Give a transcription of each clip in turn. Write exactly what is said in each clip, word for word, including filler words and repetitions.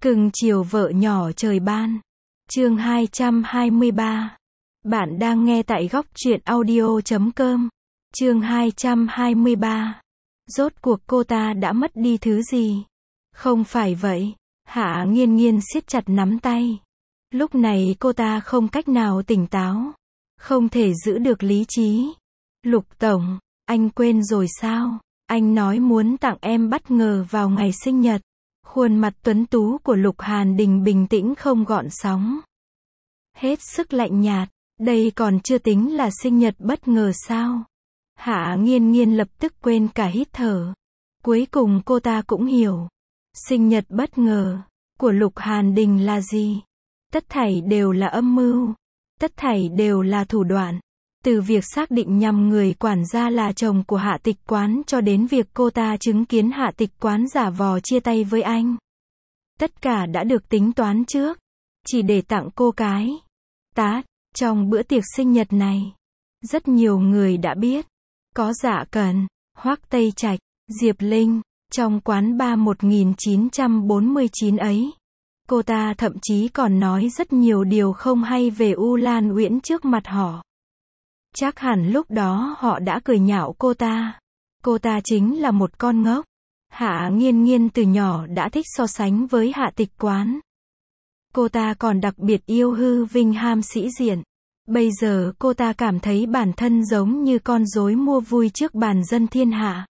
Cưng chiều vợ nhỏ trời ban. Chương hai trăm hai mươi ba. Bạn đang nghe tại góc truyện audio chấm com. Chương hai trăm hai mươi ba. Rốt cuộc cô ta đã mất đi thứ gì? Không phải vậy. Hạ Nghiên Nghiên siết chặt nắm tay. Lúc này cô ta không cách nào tỉnh táo. Không thể giữ được lý trí. Lục tổng, anh quên rồi sao? Anh nói muốn tặng em bất ngờ vào ngày sinh nhật. Khuôn mặt tuấn tú của Lục Hàn Đình bình tĩnh không gợn sóng. Hết sức lạnh nhạt, đây còn chưa tính là sinh nhật bất ngờ sao? Hạ Nghiên Nghiên lập tức quên cả hít thở. Cuối cùng cô ta cũng hiểu. Sinh nhật bất ngờ của Lục Hàn Đình là gì? Tất thảy đều là âm mưu. Tất thảy đều là thủ đoạn. Từ việc xác định nhằm người quản gia là chồng của Hạ Tịch Quán cho đến việc cô ta chứng kiến Hạ Tịch Quán giả vờ chia tay với anh. Tất cả đã được tính toán trước. Chỉ để tặng cô cái tát. Trong bữa tiệc sinh nhật này, rất nhiều người đã biết. Có Dạ Cần, Hoắc Tây Trạch, Diệp Linh. Trong quán bar một nghìn chín trăm bốn mươi chín ấy, cô ta thậm chí còn nói rất nhiều điều không hay về U Lan Uyển trước mặt họ. Chắc hẳn lúc đó họ đã cười nhạo cô ta. Cô ta chính là một con ngốc. Hạ Nghiên Nghiên từ nhỏ đã thích so sánh với Hạ Tịch Quán. Cô ta còn đặc biệt yêu hư vinh ham sĩ diện. Bây giờ cô ta cảm thấy bản thân giống như con rối mua vui trước bàn dân thiên hạ.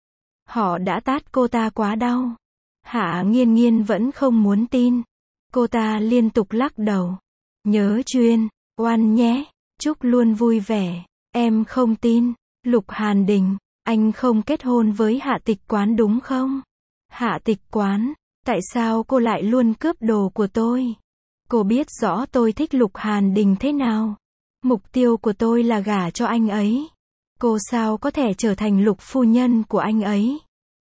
Họ đã tát cô ta quá đau. Hạ Nghiên Nghiên vẫn không muốn tin. Cô ta liên tục lắc đầu. Nhớ chuyên, oan nhé. Chúc luôn vui vẻ. Em không tin. Lục Hàn Đình, anh không kết hôn với Hạ Tịch Quán đúng không? Hạ Tịch Quán, tại sao cô lại luôn cướp đồ của tôi? Cô biết rõ tôi thích Lục Hàn Đình thế nào. Mục tiêu của tôi là gả cho anh ấy. Cô sao có thể trở thành Lục phu nhân của anh ấy?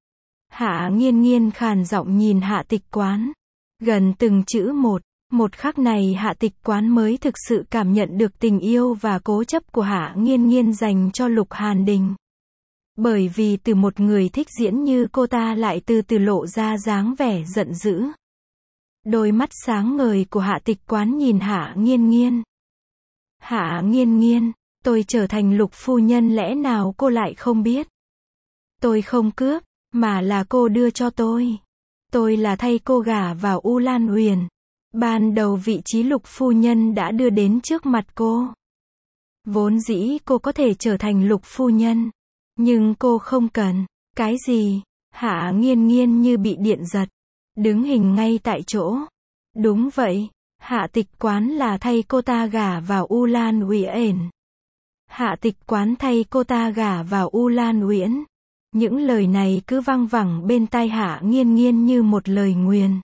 Hạ Nghiên Nghiên khàn giọng nhìn Hạ Tịch Quán. Gần từng chữ một. Một khắc này Hạ Tịch Quán mới thực sự cảm nhận được tình yêu và cố chấp của Hạ Nghiên Nghiên dành cho Lục Hàn Đình. Bởi vì từ một người thích diễn như cô ta lại từ từ lộ ra dáng vẻ giận dữ. Đôi mắt sáng ngời của Hạ Tịch Quán nhìn Hạ Nghiên Nghiên. Hạ Nghiên Nghiên, tôi trở thành Lục phu nhân lẽ nào cô lại không biết? Tôi không cướp, mà là cô đưa cho tôi. Tôi là thay cô gả vào U Lan Uyển. Ban đầu vị trí Lục phu nhân đã đưa đến trước mặt cô. Vốn dĩ cô có thể trở thành Lục phu nhân. Nhưng cô không cần. Cái gì? Hạ Nghiên Nghiên như bị điện giật. Đứng hình ngay tại chỗ. Đúng vậy. Hạ Tịch Quán là thay cô ta gả vào U Lan Uyển. Hạ Tịch Quán thay cô ta gả vào U Lan Uyển. Những lời này cứ văng vẳng bên tai Hạ Nghiên Nghiên như một lời nguyền.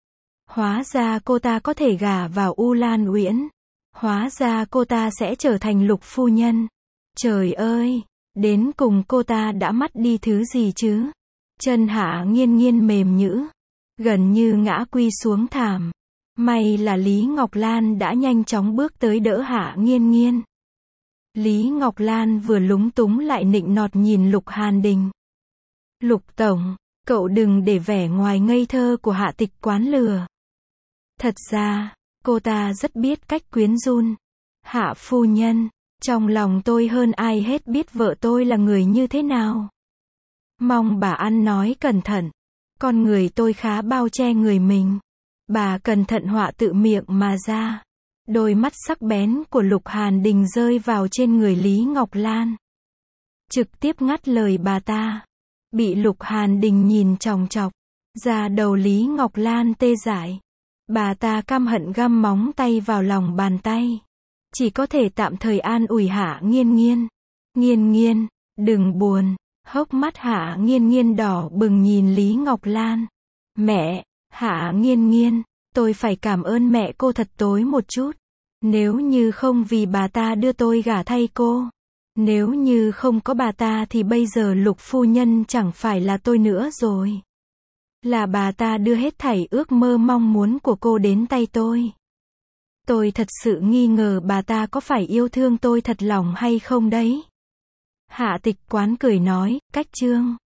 Hóa ra cô ta có thể gả vào U Lan Uyển. Hóa ra cô ta sẽ trở thành Lục phu nhân. Trời ơi, đến cùng cô ta đã mất đi thứ gì chứ? Chân Hạ Nghiên Nghiên mềm nhũn, gần như ngã quy xuống thảm. May là Lý Ngọc Lan đã nhanh chóng bước tới đỡ Hạ Nghiên Nghiên. Lý Ngọc Lan vừa lúng túng lại nịnh nọt nhìn Lục Hàn Đình. Lục tổng, cậu đừng để vẻ ngoài ngây thơ của Hạ Tịch Quán lừa. Thật ra, cô ta rất biết cách quyến run. Hạ phu nhân, trong lòng tôi hơn ai hết biết vợ tôi là người như thế nào. Mong bà ăn nói cẩn thận. Con người tôi khá bao che người mình. Bà cẩn thận họa tự miệng mà ra. Đôi mắt sắc bén của Lục Hàn Đình rơi vào trên người Lý Ngọc Lan. Trực tiếp ngắt lời bà ta. Bị Lục Hàn Đình nhìn chòng chọc. Da đầu Lý Ngọc Lan tê dại. Bà ta căm hận găm móng tay vào lòng bàn tay. Chỉ có thể tạm thời an ủi Hạ Nghiên Nghiên. Nghiên Nghiên, đừng buồn. Hốc mắt Hạ Nghiên Nghiên đỏ bừng nhìn Lý Ngọc Lan. Mẹ, Hạ Nghiên Nghiên, tôi phải cảm ơn mẹ cô thật tối một chút. Nếu như không vì bà ta đưa tôi gả thay cô. Nếu như không có bà ta thì bây giờ Lục phu nhân chẳng phải là tôi nữa rồi. Là bà ta đưa hết thảy ước mơ mong muốn của cô đến tay tôi. Tôi thật sự nghi ngờ bà ta có phải yêu thương tôi thật lòng hay không đấy. Hạ Tịch Quán cười nói, cách chương.